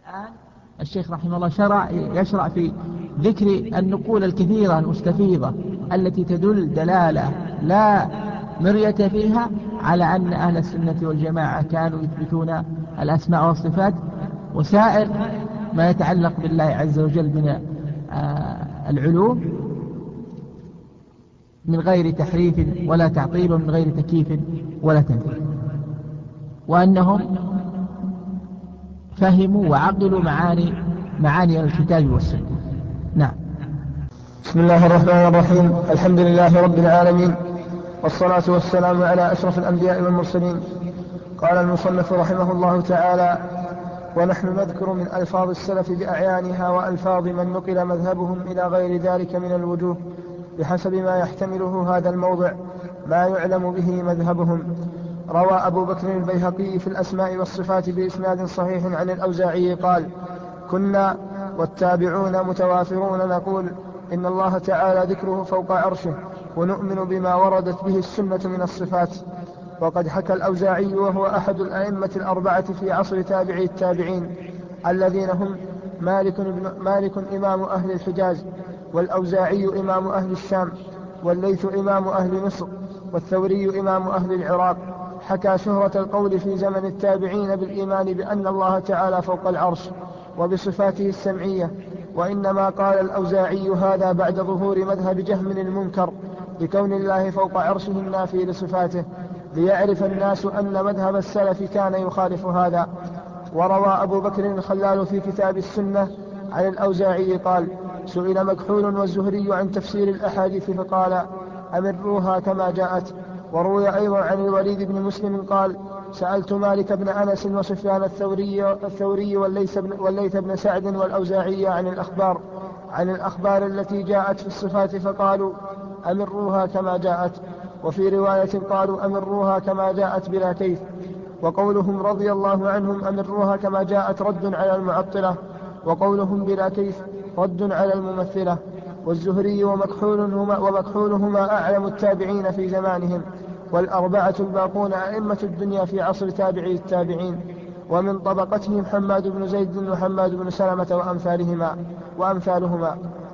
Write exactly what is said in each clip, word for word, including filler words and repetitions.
الآن الشيخ رحمه الله شرع يشرع في ذكر النقول الكثيرة المستفيضة التي تدل دلالة لا مرية فيها على أن أهل السنة والجماعة كانوا يثبتون الأسماء والصفات وسائر ما يتعلق بالله عز وجل من آه، العلوم من غير تحريف ولا تعطيل ومن غير تكييف ولا تمثيل، وأنهم فهموا وعقلوا معاني معاني الكتاب والسنة. نعم. بسم الله الرحمن الرحيم. الحمد لله رب العالمين، والصلاة والسلام على أشرف الأنبياء والمرسلين. قال المصنف رحمه الله تعالى: ونحن نذكر من ألفاظ السلف بأعيانها وألفاظ من نقل مذهبهم إلى غير ذلك من الوجوه بحسب ما يحتمله هذا الموضع ما يعلم به مذهبهم. روى أبو بكر البيهقي في الأسماء والصفات بإسناد صحيح عن الأوزاعي قال: كنا والتابعون متوافرون نقول إن الله تعالى ذكره فوق عرشه، ونؤمن بما وردت به السنة من الصفات. وقد حكى الأوزاعي وهو أحد الأئمة الأربعة في عصر تابعي التابعين الذين هم مالك, بن مالك إمام أهل الحجاز، والأوزاعي إمام أهل الشام، والليث إمام أهل مصر، والثوري إمام أهل العراق. حكى شهرة القول في زمن التابعين بالإيمان بأن الله تعالى فوق العرش وبصفاته السمعية، وإنما قال الأوزاعي هذا بعد ظهور مذهب جهم المنكر بكون الله فوق عرشه النافي لصفاته، ليعرف الناس أن مذهب السلف كان يخالف هذا. وروى أبو بكر الخلال في كتاب السنة عن الأوزاعي قال: سئل مكحول والزهري عن تفسير الأحاديث فقال: أمروها كما جاءت. وروي أيضا عن الوليد بن مسلم قال: سألت مالك بن أنس وسفيان الثوري, الثوري والليث, بن والليث بن سعد والأوزاعي عن الأخبار عن الأخبار التي جاءت في الصفات فقالوا: أمروها كما جاءت. وفي رواية قالوا: أمروها كما جاءت بلا كيف. وقولهم رضي الله عنهم أمروها كما جاءت رد على المعطلة، وقولهم بلا كيف رد على الممثلة. والزهري ومكحولهما, ومكحولهما أعلم التابعين في زمانهم، والأربعة الباقون أئمة الدنيا في عصر تابعي التابعين، ومن طبقتهم حماد بن زيد وحماد بن سلمة وأمثالهما وأمثالهما.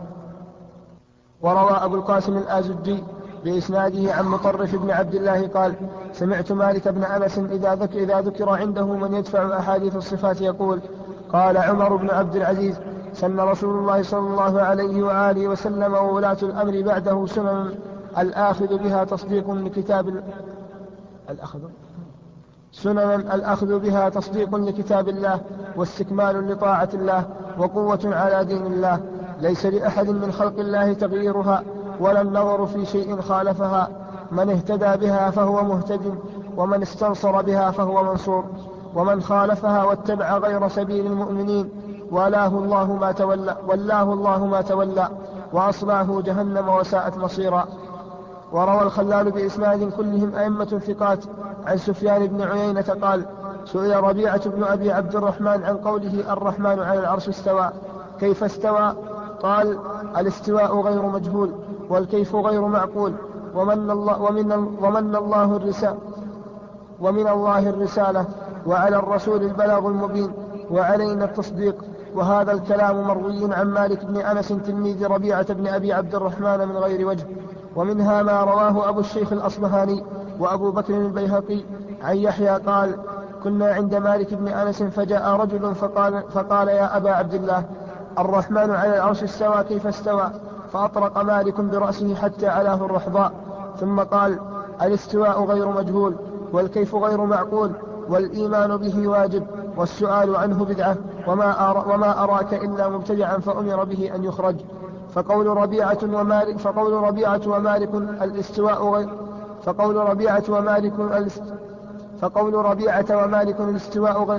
وروى أبو القاسم الآزدي بإسناده عن مطرف بن عبد الله قال: سمعت مالك بن أنس إذا ذكر, إذا ذكر عنده من يدفع أحاديث الصفات يقول: قال عمر بن عبد العزيز: سن رسول الله صلى الله عليه وآله وسلم وولاة الأمر بعده سنن الآخذ بها تصديق لكتاب الأخذ سننا الأخذ بها تصديق لكتاب الله واستكمال لطاعة الله وقوة على دين الله، ليس لأحد من خلق الله تغييرها ولا النظر في شيء خالفها. من اهتدى بها فهو مهتد، ومن استنصر بها فهو منصور، ومن خالفها واتبع غير سبيل المؤمنين ولاه الله ما تولى والله الله ما تولى وأصلاه جهنم وساءت مصيرا. وروى الخلال بإسناد كلهم أئمة ثقات عن سفيان بن عيينة قال: سئل ربيعة بن أبي عبد الرحمن عن قوله الرحمن على العرش استوى كيف استوى؟ قال: الاستواء غير مجهول، والكيف غير معقول، ومن الله, ومن ومن الله الرسالة ومن الله الرسالة وعلى الرسول البلاغ المبين وعلينا التصديق. وهذا الكلام مروي عن مالك بن أنس تلميذ ربيعة بن أبي عبد الرحمن من غير وجه. ومنها ما رواه أبو الشيخ الأصبهاني وأبو بكر البيهقي عن يحيى قال: كنا عند مالك بن أنس فجاء رجل فقال, فقال: يا أبا عبد الله، الرحمن على العرش استوى كيف استوى؟ فأطرق مالك برأسه حتى علاه الرحضاء، ثم قال: الاستواء غير مجهول، والكيف غير معقول، والإيمان به واجب، والسؤال عنه بدعة، وما, أرى وما أراك إلا مبتدعا فأمر به أن يخرج. فقول ربيعة ومالك فقول ربيعة ومالك الاستواء غير فقول ربيعة ومالك الاست فقول ربيعة ومالك الاستواء غير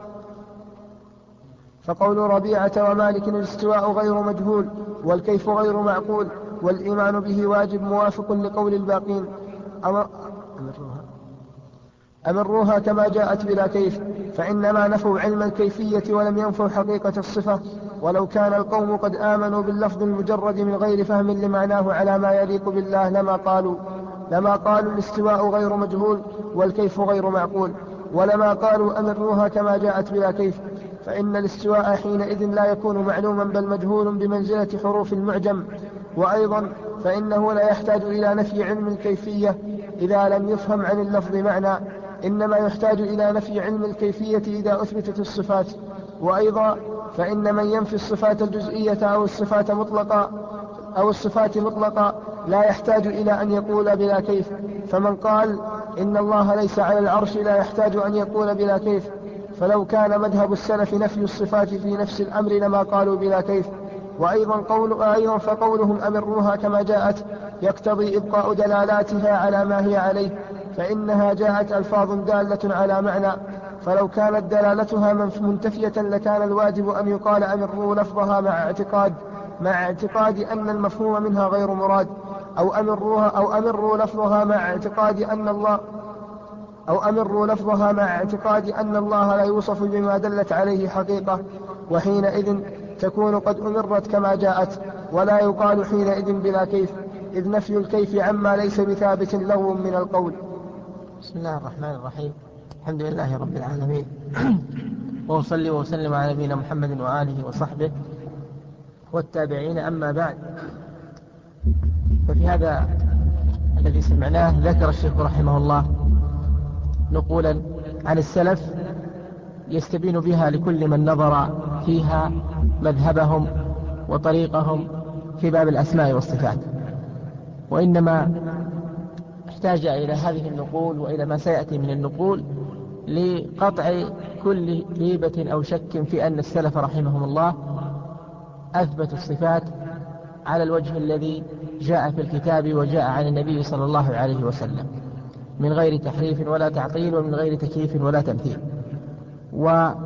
فقول ربيعة ومالك الاستواء غير مجهول، والكيف غير معقول، والإيمان به واجب موافق لقول الباقين. أمر أمروها كما جاءت بلا كيف، فإنما نفوا علم الكيفية ولم ينفوا حقيقة الصفة. ولو كان القوم قد آمنوا باللفظ المجرد من غير فهم لمعناه على ما يليق بالله لما قالوا لما قالوا الاستواء غير مجهول والكيف غير معقول، ولما قالوا أمروها كما جاءت بلا كيف، فإن الاستواء حينئذ لا يكون معلوما بل مجهول بمنزلة حروف المعجم. وأيضا فإنه لا يحتاج إلى نفي علم الكيفية إذا لم يفهم عن اللفظ معنى، إنما يحتاج إلى نفي علم الكيفية إذا أثبتت الصفات. وأيضا فإن من ينفي الصفات الجزئية أو الصفات مطلقة أو الصفات مطلقة لا يحتاج إلى أن يقول بلا كيف. فمن قال إن الله ليس على العرش لا يحتاج أن يقول بلا كيف. فلو كان مذهب السلف نفي الصفات في نفس الأمر لما قالوا بلا كيف. وأيضا قول أيضا فقولهم أمروها كما جاءت يقتضي إبقاء دلالاتها على ما هي عليه، فإنها جاءت ألفاظ دالة على معنى، فلو كانت دلالتها منتفية لكان الواجب أن يقال أمروا لفظها مع اعتقاد مع اعتقاد أن المفهوم منها غير مراد، أو أمروها أو أمروا لفظها مع اعتقاد أن الله أو أمروا لفظها مع اعتقاد أن الله لا يوصف بما دلت عليه حقيقة، وحينئذ تكون قد أمرت كما جاءت، ولا يقال حينئذ بلا كيف، إذ نفي الكيف عما ليس بثابت لغو من القول. بسم الله الرحمن الرحيم. الحمد لله رب العالمين وأصلي وأسلم على نبينا محمد وآله وصحبه والتابعين. أما بعد، ففي هذا الذي سمعناه ذكر الشيخ رحمه الله نقولا عن السلف يستبين بها لكل من نظر فيها مذهبهم وطريقهم في باب الأسماء والصفات، وإنما احتاج إلى هذه النقول وإلى ما سيأتي من النقول لقطع كل ريبة أو شك في أن السلف رحمهم الله أثبتوا الصفات على الوجه الذي جاء في الكتاب وجاء عن النبي صلى الله عليه وسلم من غير تحريف ولا تعطيل ومن غير تكييف ولا تمثيل. وفي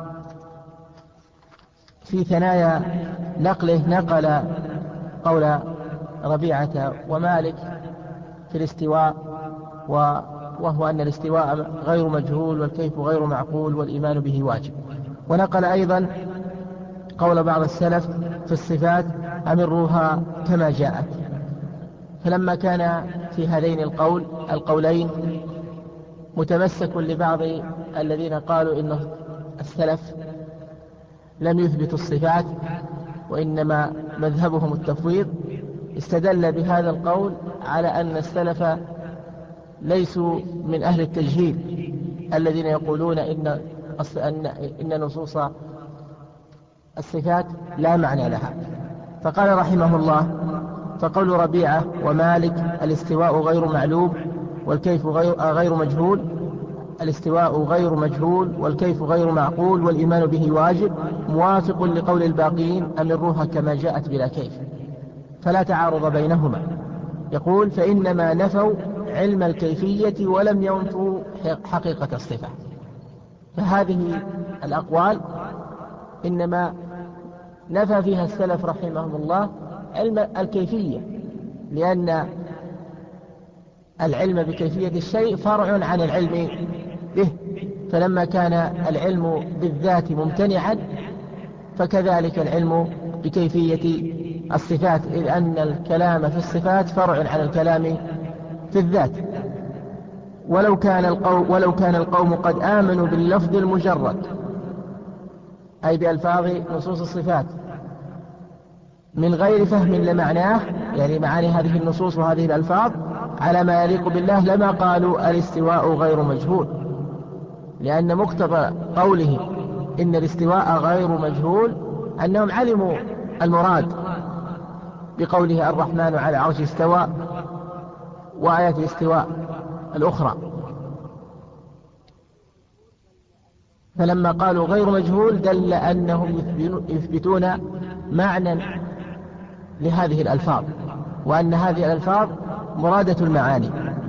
ثنايا نقله نقل قول ربيعة ومالك في الاستواء، وهو أن الاستواء غير مجهول والكيف غير معقول والإيمان به واجب. ونقل أيضا قول بعض السلف في الصفات أمروها كما جاءت. فلما كان في هذين القول القولين متمسك لبعض الذين قالوا إن السلف لم يثبتوا الصفات وإنما مذهبهم التفويض، استدل بهذا القول على أن السلف ليسوا من أهل التجهيل الذين يقولون إن, إن نصوص الصفات لا معنى لها. فقال رحمه الله: فقول ربيعة ومالك الاستواء غير معلوم والكيف غير, غير مجهول الاستواء غير مجهول والكيف غير معقول والإيمان به واجب موافق لقول الباقين أمروها كما جاءت بلا كيف، فلا تعارض بينهما. يقول: فإنما نفوا علم الكيفية ولم ينفوا حقيقة الصفة. فهذه الأقوال إنما نفى فيها السلف رحمهم الله علم الكيفية، لأن العلم بكيفية الشيء فرع عن العلم به، فلما كان العلم بالذات ممتنعا فكذلك العلم بكيفية الصفات، إذ أن الكلام في الصفات فرع عن الكلام في الذات. ولو كان القوم, ولو كان القوم قد آمنوا باللفظ المجرد، أي بألفاظ نصوص الصفات، من غير فهم لمعناه، يعني معاني هذه النصوص وهذه الألفاظ على ما يليق بالله، لما قالوا الاستواء غير مجهول، لأن مقتضى قوله إن الاستواء غير مجهول أنهم علموا المراد بقوله الرحمن على العرش استوى وآية الاستواء الأخرى. فلما قالوا غير مجهول دل أنهم يثبتون معنى لهذه الألفاظ، وأن هذه الألفاظ مرادة المعاني.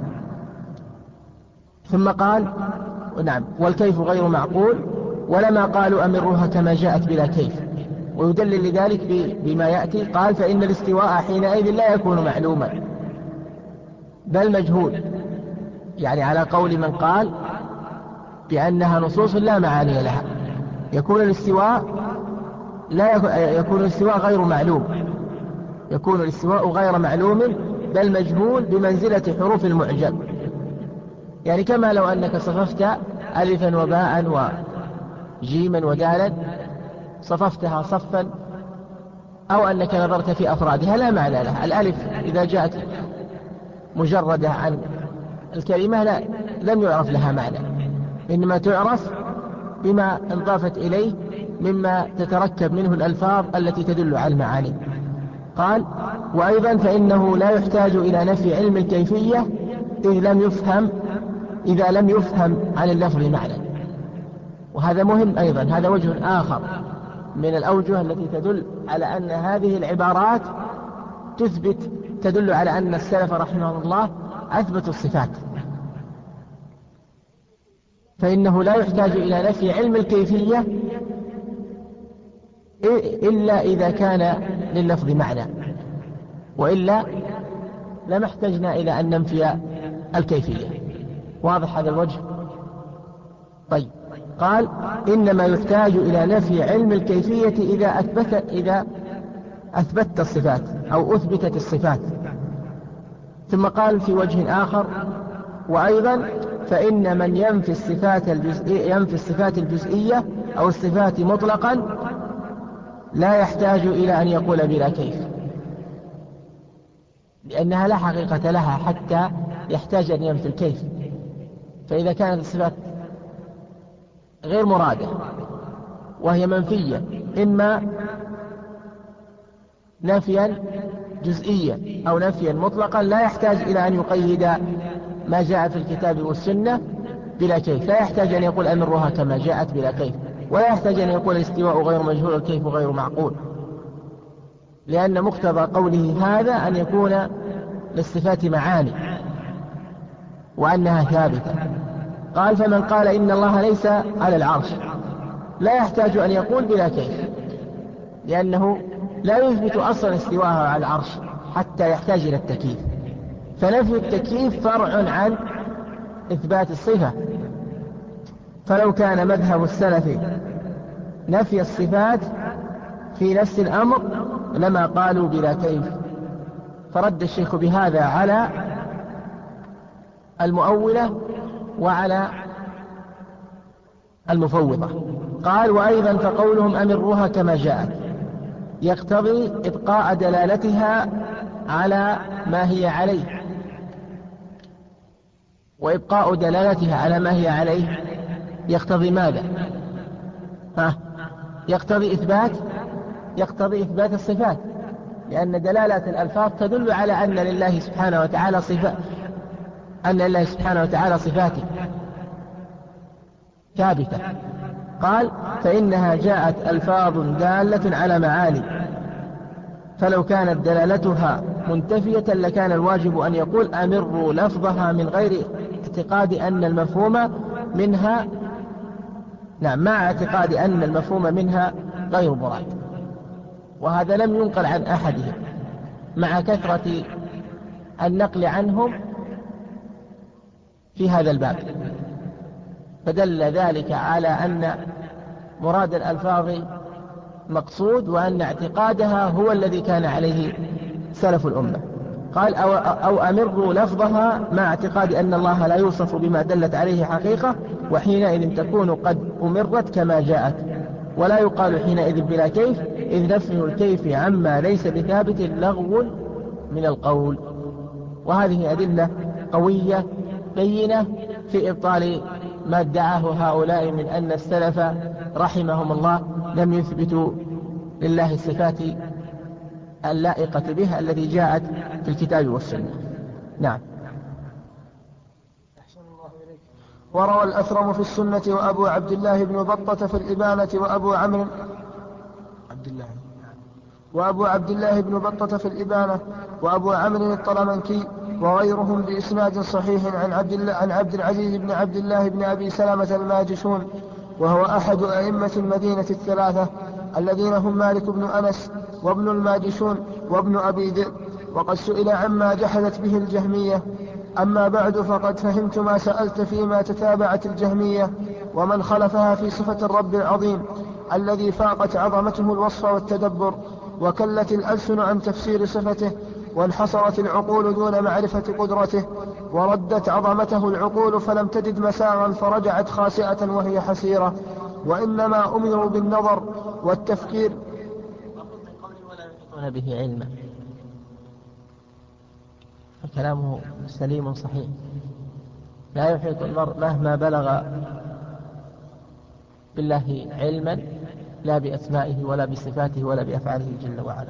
ثم قال: نعم، والكيف غير معقول، ولما قالوا أمروها كما جاءت بلا كيف. ويدلل لذلك بما يأتي. قال: فإن الاستواء حينئذ لا يكون معلوما بل مجهول، يعني على قول من قال بأنها نصوص لا معاني لها، يكون الاستواء لا يكون الاستواء غير معلوم، يكون الاستواء غير معلوم بل مجهول بمنزلة حروف المعجم. يعني كما لو أنك صففت ألفا وباء جيما ودالا صففتها صفا، أو أنك نظرت في أفرادها لا معنى لها. الألف إذا جاءت مجردة عن الكلمة لا لم يعرف لها معنى، إنما تعرف بما انضافت إليه مما تتركب منه الألفاظ التي تدل على المعاني. قال: وأيضا فإنه لا يحتاج إلى نفي علم الكيفية إذ لم يفهم إذا لم يفهم عن اللفظ معنى. وهذا مهم أيضا، هذا وجه آخر من الأوجه التي تدل على أن هذه العبارات تثبت تدل على أن السلف رحمه الله أثبتوا الصفات. فإنه لا يحتاج إلى نفي علم الكيفية إلا إذا كان لللفظ معنى، وإلا لما احتجنا إلى أن ننفي الكيفية. واضح هذا الوجه؟ طيب. قال: إنما يحتاج إلى نفي علم الكيفية إذا أثبت إذا أثبتت الصفات أو أثبتت الصفات. ثم قال في وجه آخر: وأيضا فإن من ينفي الصفات الجزئية ينفي الصفات الجزئية أو الصفات مطلقا لا يحتاج إلى أن يقول بلا كيف، لأنها لا حقيقة لها حتى يحتاج أن ينفي الكيف. فإذا كانت الصفات غير مرادة وهي منفية إما نفيا جزئيا أو نفيا مطلقا لا يحتاج إلى أن يقيد ما جاء في الكتاب والسنة بلا كيف. لا يحتاج أن يقول أمرها كما جاءت بلا كيف، ولا يحتاج أن يقول الاستواء غير مجهول الكيف غير معقول، لأن مقتضى قوله هذا أن يكون للصفات معاني وأنها ثابتة. قال: فمن قال إن الله ليس على العرش لا يحتاج أن يقول بلا كيف، لأنه لا يثبت أصلا استواءها على العرش حتى يحتاج إلى التكييف. فنفي التكييف فرع عن إثبات الصفة. فلو كان مذهب السلف نفي الصفات في نفس الأمر لما قالوا بلا كيف. فرد الشيخ بهذا على المؤولة وعلى المفوضة. قال: وأيضا فقولهم أمروها كما جاءت يقتضي إبقاء دلالتها على ما هي عليه. وإبقاء دلالتها على ما هي عليه يقتضي ماذا؟ ها؟ يقتضي إثبات يقتضي إثبات الصفات، لأن دلالة الألفاظ تدل على أن لله سبحانه وتعالى صفات أن لله سبحانه وتعالى صفاته ثابتة. قال: فإنها جاءت ألفاظ دالة على معاني، فلو كانت دلالتها منتفية لكان الواجب أن يقول أمروا لفظها من غير اعتقاد أن المفهوم منها نعم مع اعتقاد أن المفهوم منها غير مراد. وهذا لم ينقل عن أحدهم مع كثرة النقل عنهم في هذا الباب، فدل ذلك على أن مراد الألفاظ مقصود وأن اعتقادها هو الذي كان عليه سلف الأمة. قال: أو, أو أمروا لفظها مع اعتقاد أن الله لا يوصف بما دلت عليه حقيقة، وحينئذ تكون قد أمرت كما جاءت، ولا يقال حينئذ بلا كيف، إذ نفي الكيف عما ليس بثابت لغو من القول. وهذه أدلة قوية بينة في إبطال ما ادعاه هؤلاء من أن السلف رحمهم الله لم يثبتوا لله الصفات اللائقة به التي جاءت في الكتاب والسنة. نعم. وروى الأثرم في السنة وأبو عبد الله بن بطة في الإبانة وأبو عمرو عبد الله وأبو عبد الله بن بطة في الإبانة وأبو عمرو الطلمنكي وغيرهم بإسناد صحيح عن عبد الله عن عبد العزيز بن عبد الله بن أبي سلمة الماجشون، وهو أحد أئمة المدينة الثلاثة الذين هم مالك بن أنس وابن الماجشون وابن أبي ذئب، وقد سئل عما جحدت به الجهمية. أما بعد فقد فهمت ما سألت فيما تتابعت الجهمية ومن خلفها في صفة الرب العظيم الذي فاقت عظمته الوصف والتدبر، وكلت الألسن عن تفسير صفته، وانحصرت العقول دون معرفة قدرته، وردت عظمته العقول فلم تجد مساغا فرجعت خاسئة وهي حسيرة، وإنما أمروا بالنظر والتفكير. ولا يحيطون به علما، كلامه سليم صحيح. لا يحيط المرء مهما بلغ بالله علما، لا بأسمائه ولا بصفاته ولا بأفعاله جل وعلا.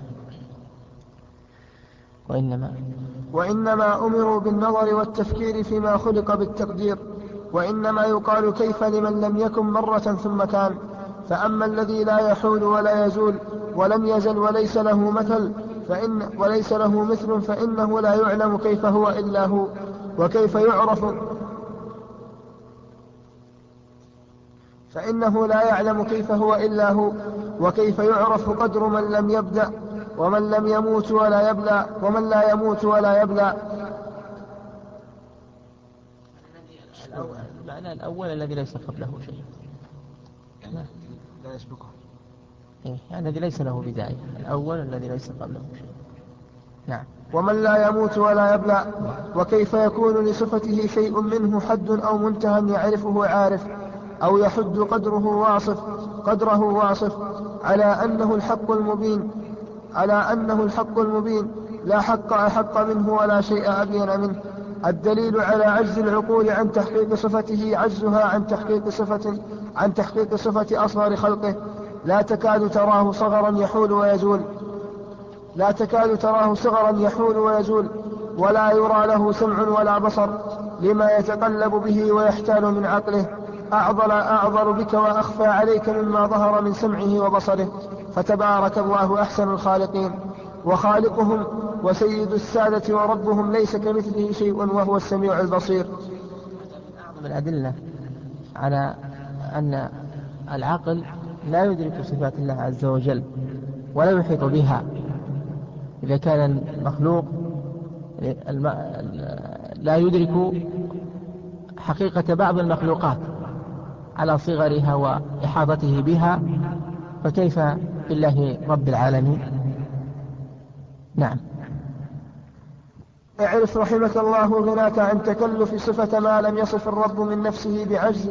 وإنما وإنما أمروا بالنظر والتفكير فيما خلق بالتقدير. وإنما يقال كيف لمن لم يكن مرة ثم كان. فأما الذي لا يحول ولا يزول ولم يزل وليس له مثل فإن وليس له مثل فإنه لا يعلم كيف هو إلا هو، وكيف يعرف فإنه لا يعلم كيف هو إلا هو وكيف يعرف قدر من لم يبدأ ومن لم يموت ولا يبلى ومن لا يموت ولا يبلى. المعنى الأول الذي ليس قبله شيء، يعني لا يسبقه، إيه يعني الذي ليس له بداية، الأول الذي ليس قبله شيء. نعم. ومن لا يموت ولا يبلى. وكيف يكون لصفته شيء منه حد أو منتهى يعرفه عارف أو يحد قدره واصف قدره واصف على أنه الحق المبين على أنه الحق المبين لا حق أحق منه ولا شيء أبين منه. الدليل على عجز العقول عن تحقيق صفته عجزها عن تحقيق صفة عن تحقيق صفة أصغر خلقه. لا تكاد تراه صغرا يحول ويزول لا تكاد تراه صغرا يحول ويزول ولا يرى له سمع ولا بصر لما يتقلب به ويحتال من عقله. أعضل أعضل بك وأخفى عليك مما ظهر من سمعه وبصره. فتبارك الله أحسن الخالقين، وخالقهم وسيد السادة وربهم ليس كمثله شيء وهو السميع البصير. أعظم الأدلة على أن العقل لا يدرك صفات الله عز وجل ولا يحيط بها. إذا كان المخلوق لا يدرك حقيقة بعض المخلوقات على صغرها وإحاطته بها، فكيف بالله رب العالمين؟ نعم. اعرف رحمك الله غناك عن تكلف صفة ما لم يصف الرب من نفسه بعجز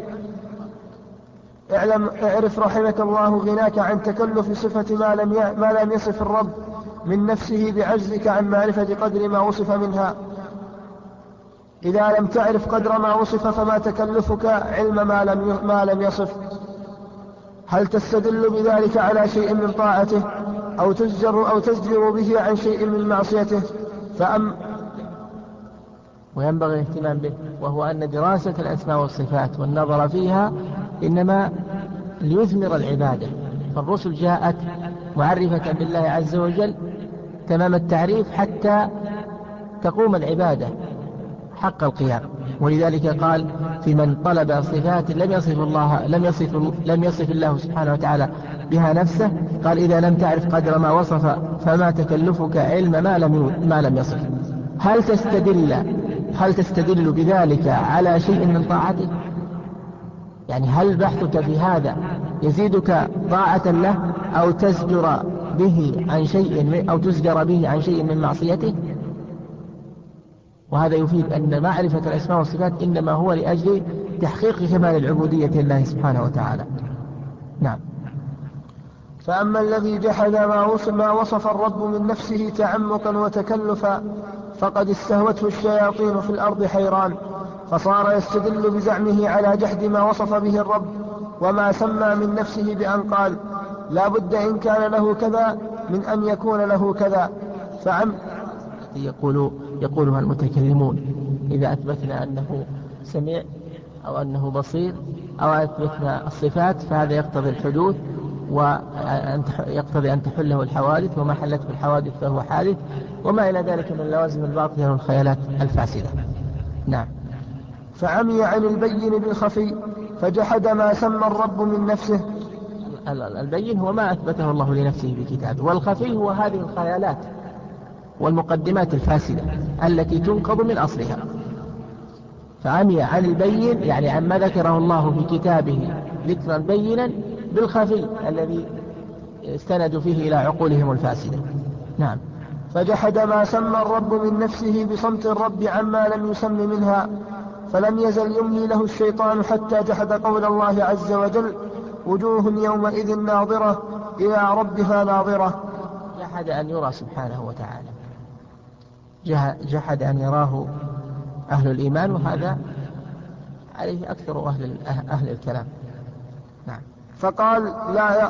اعلم اعرف رحمك الله غناك عن تكلف صفة ما لم ي... ما لم يصف الرب من نفسه بعجزك عن معرفة قدر ما وصف منها. إذا لم تعرف قدر ما وصف فما تكلفك علم ما لم ي... ما لم يصف. هل تستدل بذلك على شيء من طاعته أو تزجر أو تزجر به عن شيء من معصيته؟ فأم وينبغي الاهتمام به، وهو أن دراسة الأسماء والصفات والنظر فيها إنما ليثمر العبادة. فالرسل جاءت معرفة بالله عز وجل تمام التعريف حتى تقوم العبادة حق القيام. ولذلك قال في من طلب صفات لم يصف الله لم يصف لم يصف الله سبحانه وتعالى بها نفسه، قال إذا لم تعرف قدر ما وصف فما تكلفك علم ما لم ما لم يصف. هل تستدل هل تستدل بذلك على شيء من طاعته؟ يعني هل بحثك في هذا يزيدك طاعة له أو تزجر به عن شيء أو تزجر به عن شيء من معصيته؟ وهذا يفيد أن معرفة الأسماء والصفات إنما هو لأجل تحقيق كمال العبودية لله سبحانه وتعالى. نعم. فأما الذي جحد ما وصف, ما وصف الرب من نفسه تعمقا وتكلفا فقد استهوته الشياطين في الأرض حيران، فصار يستدل بزعمه على جحد ما وصف به الرب وما سمى من نفسه بأن قال لا بد إن كان له كذا من أن يكون له كذا. فعم يقول يقولها المتكلمون إذا أثبتنا أنه سميع أو أنه بصير أو أثبتنا الصفات فهذا يقتضي الحدوث ويقتضي أن تحله الحوادث، وما حلته الحوادث فهو حادث، وما إلى ذلك من لوازم الباطلة والخيالات الفاسدة. نعم. فعمي عن البين بالخفي فجحد ما سمى الرب من نفسه. البين هو ما أثبته الله لنفسه بكتابه، والخفي هو هذه الخيالات والمقدمات الفاسدة التي تنقض من أصلها. فعمي عن البين يعني عما ذكره الله في كتابه ذكرا بينا بالخفي الذي استندوا فيه إلى عقولهم الفاسدة. نعم. فجحد ما سمى الرب من نفسه بصمت الرب عما لم يسم منها، فلم يزل يملي له الشيطان حتى جحد قول الله عز وجل وجوه يومئذ ناظرة إلى ربها ناظرة. جحد أن يرى سبحانه وتعالى، جحد أن يراه أهل الإيمان، وهذا عليه أكثر أهل, أهل الكلام. نعم. فقال لا ي...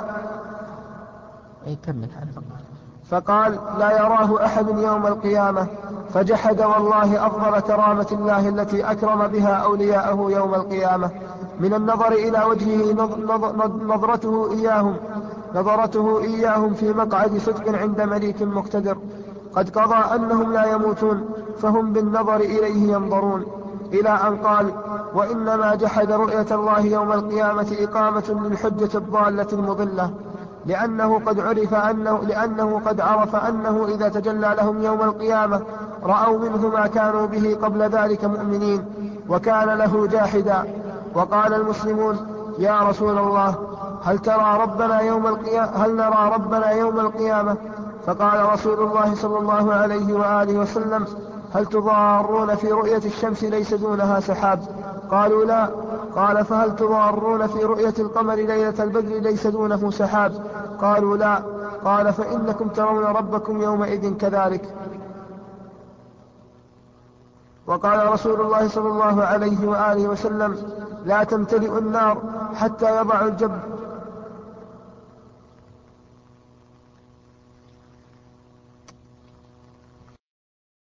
يكمل هذا. فقال لا يراه أحد يوم القيامة، فجحد والله أفضل كرامة الله التي أكرم بها أولياءه يوم القيامة من النظر إلى وجهه نظرته إياهم نظرته إياهم في مقعد صدق عند مليك مقتدر قد قضى أنهم لا يموتون، فهم بالنظر إليه ينظرون، إلى أن قال: وإنما جحد رؤية الله يوم القيامة إقامة للحجة الضالة المضلة، لأنه قد عرف أنه لأنه قد عرف أنه إذا تجلى لهم يوم القيامة رأوا منه ما كانوا به قبل ذلك مؤمنين، وكان له جاحدا. وقال المسلمون: يا رسول الله، هل ترى ربنا يوم القيامة هل نرى ربنا يوم القيامة؟ فقال رسول الله صلى الله عليه وآله وسلم: هل تضارون في رؤية الشمس ليس دونها سحاب؟ قالوا: لا. قال: فهل تضارون في رؤية القمر ليلة البدر ليس دونه سحاب؟ قالوا: لا. قال: فإنكم ترون ربكم يومئذ كذلك. وقال رسول الله صلى الله عليه وآله وسلم: لا تمتلئ النار حتى يضع الجب